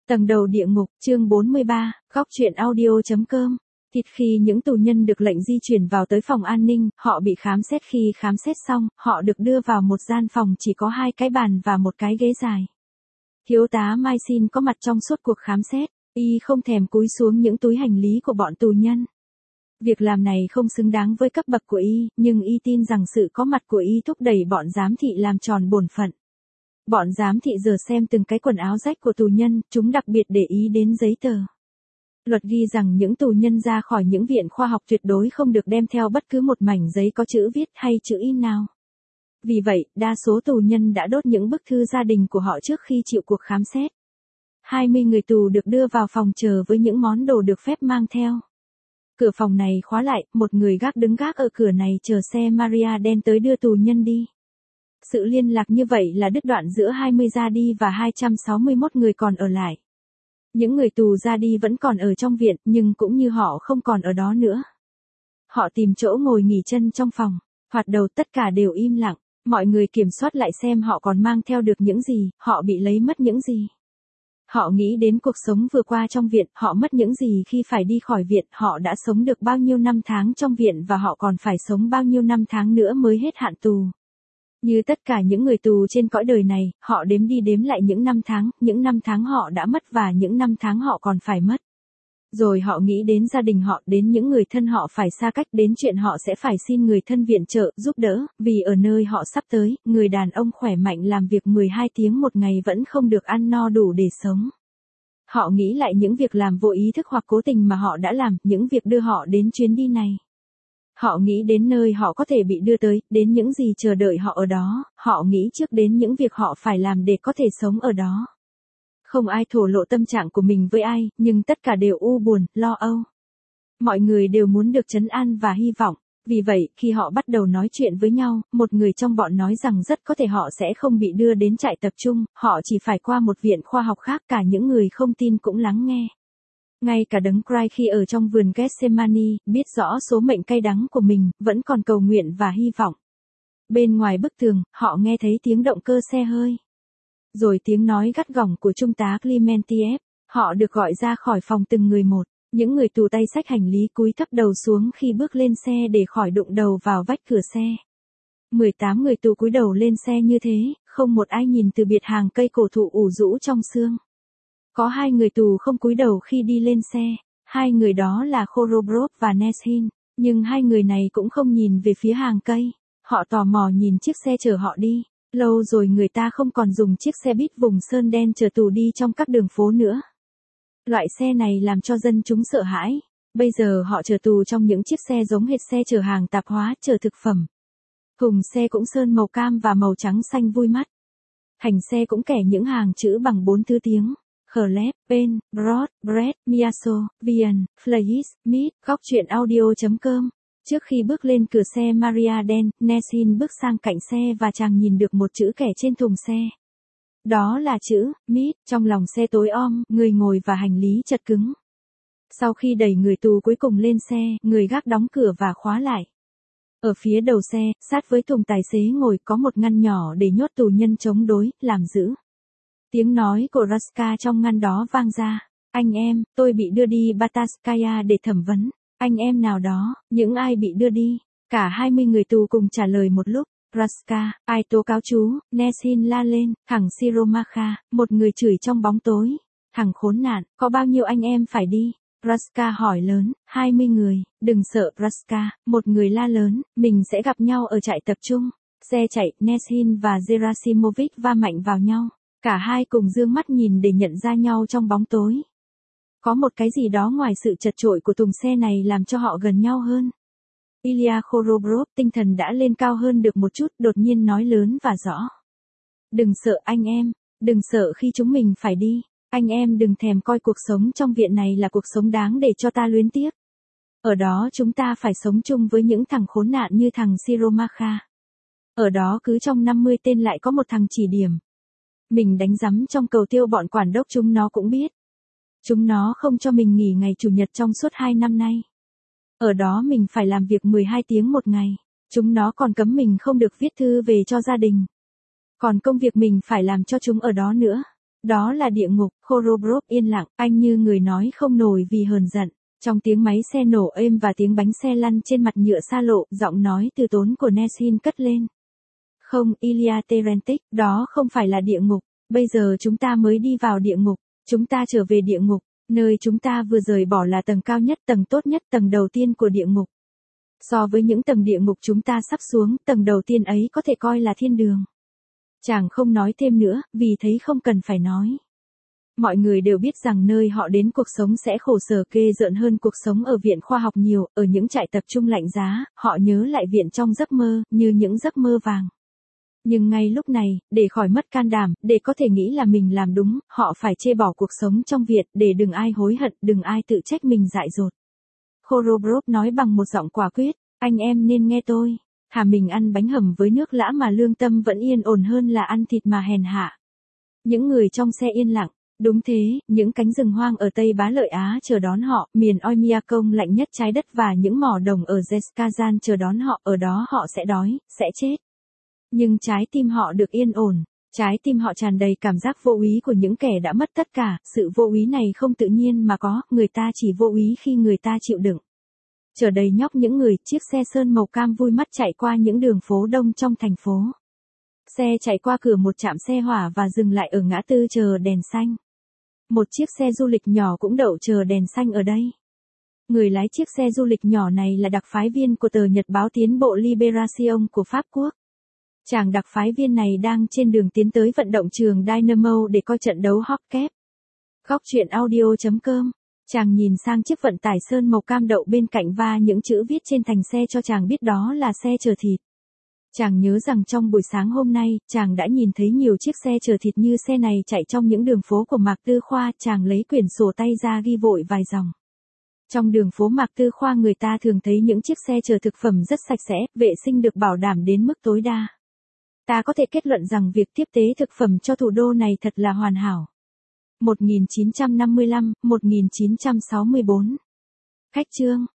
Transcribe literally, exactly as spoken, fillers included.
Tầng đầu địa ngục, chương bốn mươi ba, góc truyện audio.com. Thịt khi những tù nhân được lệnh di chuyển vào tới phòng an ninh, họ bị khám xét khi khám xét xong, họ được đưa vào một gian phòng chỉ có hai cái bàn và một cái ghế dài. Thiếu tá Mycin có mặt trong suốt cuộc khám xét, y không thèm cúi xuống những túi hành lý của bọn tù nhân. Việc làm này không xứng đáng với cấp bậc của y, nhưng y tin rằng sự có mặt của y thúc đẩy bọn giám thị làm tròn bổn phận. Bọn giám thị giờ xem từng cái quần áo rách của tù nhân, chúng đặc biệt để ý đến giấy tờ. Luật ghi rằng những tù nhân ra khỏi những viện khoa học tuyệt đối không được đem theo bất cứ một mảnh giấy có chữ viết hay chữ in nào. Vì vậy, đa số tù nhân đã đốt những bức thư gia đình của họ trước khi chịu cuộc khám xét. hai mươi người tù được đưa vào phòng chờ với những món đồ được phép mang theo. Cửa phòng này khóa lại, một người gác đứng gác ở cửa này chờ xe Maria đen tới đưa tù nhân đi. Sự liên lạc như vậy là đứt đoạn giữa hai mươi ra đi và hai trăm sáu mươi mốt người còn ở lại. Những người tù ra đi vẫn còn ở trong viện, nhưng cũng như họ không còn ở đó nữa. Họ tìm chỗ ngồi nghỉ chân trong phòng, hoạt đầu tất cả đều im lặng, mọi người kiểm soát lại xem họ còn mang theo được những gì, họ bị lấy mất những gì. Họ nghĩ đến cuộc sống vừa qua trong viện, họ mất những gì khi phải đi khỏi viện, họ đã sống được bao nhiêu năm tháng trong viện và họ còn phải sống bao nhiêu năm tháng nữa mới hết hạn tù. Như tất cả những người tù trên cõi đời này, họ đếm đi đếm lại những năm tháng, những năm tháng họ đã mất và những năm tháng họ còn phải mất. Rồi họ nghĩ đến gia đình họ, đến những người thân họ phải xa cách, đến chuyện họ sẽ phải xin người thân viện trợ, giúp đỡ, vì ở nơi họ sắp tới, người đàn ông khỏe mạnh làm việc mười hai tiếng một ngày vẫn không được ăn no đủ để sống. Họ nghĩ lại những việc làm vô ý thức hoặc cố tình mà họ đã làm, những việc đưa họ đến chuyến đi này. Họ nghĩ đến nơi họ có thể bị đưa tới, đến những gì chờ đợi họ ở đó, họ nghĩ trước đến những việc họ phải làm để có thể sống ở đó. Không ai thổ lộ tâm trạng của mình với ai, nhưng tất cả đều u buồn, lo âu. Mọi người đều muốn được trấn an và hy vọng. Vì vậy, khi họ bắt đầu nói chuyện với nhau, một người trong bọn nói rằng rất có thể họ sẽ không bị đưa đến trại tập trung, họ chỉ phải qua một viện khoa học khác. Cả những người không tin cũng lắng nghe. Ngay cả đấng Christ khi ở trong vườn Gethsemane, biết rõ số mệnh cay đắng của mình, vẫn còn cầu nguyện và hy vọng. Bên ngoài bức tường, họ nghe thấy tiếng động cơ xe hơi. Rồi tiếng nói gắt gỏng của trung tá Clementiev. Họ được gọi ra khỏi phòng từng người một. Những người tù tay xách hành lý cúi thấp đầu xuống khi bước lên xe để khỏi đụng đầu vào vách cửa xe. mười tám người tù cúi đầu lên xe như thế, không một ai nhìn từ biệt hàng cây cổ thụ ủ rũ trong sương. Có hai người tù không cúi đầu khi đi lên xe, hai người đó là Khorobrov và Neshin, nhưng hai người này cũng không nhìn về phía hàng cây, họ tò mò nhìn chiếc xe chở họ đi. Lâu rồi người ta không còn dùng chiếc xe buýt vùng sơn đen chở tù đi trong các đường phố nữa. Loại xe này làm cho dân chúng sợ hãi, bây giờ họ chở tù trong những chiếc xe giống hệt xe chở hàng tạp hóa, chở thực phẩm. Thùng xe cũng sơn màu cam và màu trắng xanh vui mắt. Thành xe cũng kẻ những hàng chữ bằng bốn thứ tiếng. Chleb, Pen, Brod, Bread, Miaso, Vian, Flayis, Meat, góc truyện audio.com. Trước khi bước lên cửa xe Maria đen, Neshin bước sang cạnh xe và chàng nhìn được một chữ kẻ trên thùng xe. Đó là chữ, Meat, trong lòng xe tối om, người ngồi và hành lý chật cứng. Sau khi đẩy người tù cuối cùng lên xe, người gác đóng cửa và khóa lại. Ở phía đầu xe, sát với thùng tài xế ngồi có một ngăn nhỏ để nhốt tù nhân chống đối, làm giữ. Tiếng nói của Raska trong ngăn đó vang ra. Anh em, tôi bị đưa đi Bataskaya để thẩm vấn. Anh em nào đó, những ai bị đưa đi? Cả hai mươi người tù cùng trả lời một lúc. Raska, ai tố cáo chú? Neshin la lên. Thằng Siromakha, một người chửi trong bóng tối. Thằng khốn nạn, có bao nhiêu anh em phải đi? Raska hỏi lớn. hai mươi người. Đừng sợ Raska, một người la lớn. Mình sẽ gặp nhau ở trại tập trung. Xe chạy, Neshin và Gerasimovich va mạnh vào nhau. Cả hai cùng dương mắt nhìn để nhận ra nhau trong bóng tối. Có một cái gì đó ngoài sự chật chội của thùng xe này làm cho họ gần nhau hơn. Ilya Khorobrov tinh thần đã lên cao hơn được một chút, đột nhiên nói lớn và rõ. Đừng sợ anh em, đừng sợ khi chúng mình phải đi. Anh em đừng thèm coi cuộc sống trong viện này là cuộc sống đáng để cho ta luyến tiếc. Ở đó chúng ta phải sống chung với những thằng khốn nạn như thằng Siromakha. Ở đó cứ trong năm mươi tên lại có một thằng chỉ điểm. Mình đánh rắm trong cầu tiêu bọn quản đốc chúng nó cũng biết. Chúng nó không cho mình nghỉ ngày chủ nhật trong suốt hai năm nay. Ở đó mình phải làm việc mười hai tiếng một ngày. Chúng nó còn cấm mình không được viết thư về cho gia đình. Còn công việc mình phải làm cho chúng ở đó nữa. Đó là địa ngục. Khorobrov yên lặng, anh như người nói không nổi vì hờn giận. Trong tiếng máy xe nổ êm và tiếng bánh xe lăn trên mặt nhựa xa lộ, giọng nói từ tốn của Neshin cất lên. Không, Ilya Terentich, đó không phải là địa ngục. Bây giờ chúng ta mới đi vào địa ngục. Chúng ta trở về địa ngục. Nơi chúng ta vừa rời bỏ là tầng cao nhất, tầng tốt nhất, tầng đầu tiên của địa ngục. So với những tầng địa ngục chúng ta sắp xuống, tầng đầu tiên ấy có thể coi là thiên đường. Chàng không nói thêm nữa, vì thấy không cần phải nói. Mọi người đều biết rằng nơi họ đến cuộc sống sẽ khổ sở ghê rợn hơn cuộc sống ở viện khoa học nhiều, ở những trại tập trung lạnh giá, họ nhớ lại viện trong giấc mơ, như những giấc mơ vàng. Nhưng ngay lúc này, để khỏi mất can đảm, để có thể nghĩ là mình làm đúng, họ phải chê bỏ cuộc sống trong viện, để đừng ai hối hận, đừng ai tự trách mình dại dột. Khorobrov nói bằng một giọng quả quyết, anh em nên nghe tôi. Thà mình ăn bánh hầm với nước lã mà lương tâm vẫn yên ổn hơn là ăn thịt mà hèn hạ. Những người trong xe yên lặng. Đúng thế, những cánh rừng hoang ở Tây Bá Lợi Á chờ đón họ, miền Oymyakon lạnh nhất trái đất và những mỏ đồng ở Zhezkazan chờ đón họ, ở đó họ sẽ đói, sẽ chết. Nhưng trái tim họ được yên ổn, trái tim họ tràn đầy cảm giác vô úy của những kẻ đã mất tất cả, sự vô úy này không tự nhiên mà có, người ta chỉ vô úy khi người ta chịu đựng. Chở đầy nhóc những người, chiếc xe sơn màu cam vui mắt chạy qua những đường phố đông trong thành phố. Xe chạy qua cửa một trạm xe hỏa và dừng lại ở ngã tư chờ đèn xanh. Một chiếc xe du lịch nhỏ cũng đậu chờ đèn xanh ở đây. Người lái chiếc xe du lịch nhỏ này là đặc phái viên của tờ nhật báo tiến bộ Libération của Pháp Quốc. Chàng đặc phái viên này đang trên đường tiến tới vận động trường Dynamo để coi trận đấu hockey. Góc truyện audio chấm com. Chàng nhìn sang chiếc vận tải sơn màu cam đậu bên cạnh và những chữ viết trên thành xe cho chàng biết đó là xe chở thịt. Chàng nhớ rằng trong buổi sáng hôm nay, chàng đã nhìn thấy nhiều chiếc xe chở thịt như xe này chạy trong những đường phố của Mạc Tư Khoa, chàng lấy quyển sổ tay ra ghi vội vài dòng. Trong đường phố Mạc Tư Khoa người ta thường thấy những chiếc xe chở thực phẩm rất sạch sẽ, vệ sinh được bảo đảm đến mức tối đa. Ta có thể kết luận rằng việc tiếp tế thực phẩm cho thủ đô này thật là hoàn hảo. một nghìn chín trăm năm mươi lăm đến một nghìn chín trăm sáu mươi tư. Khách chương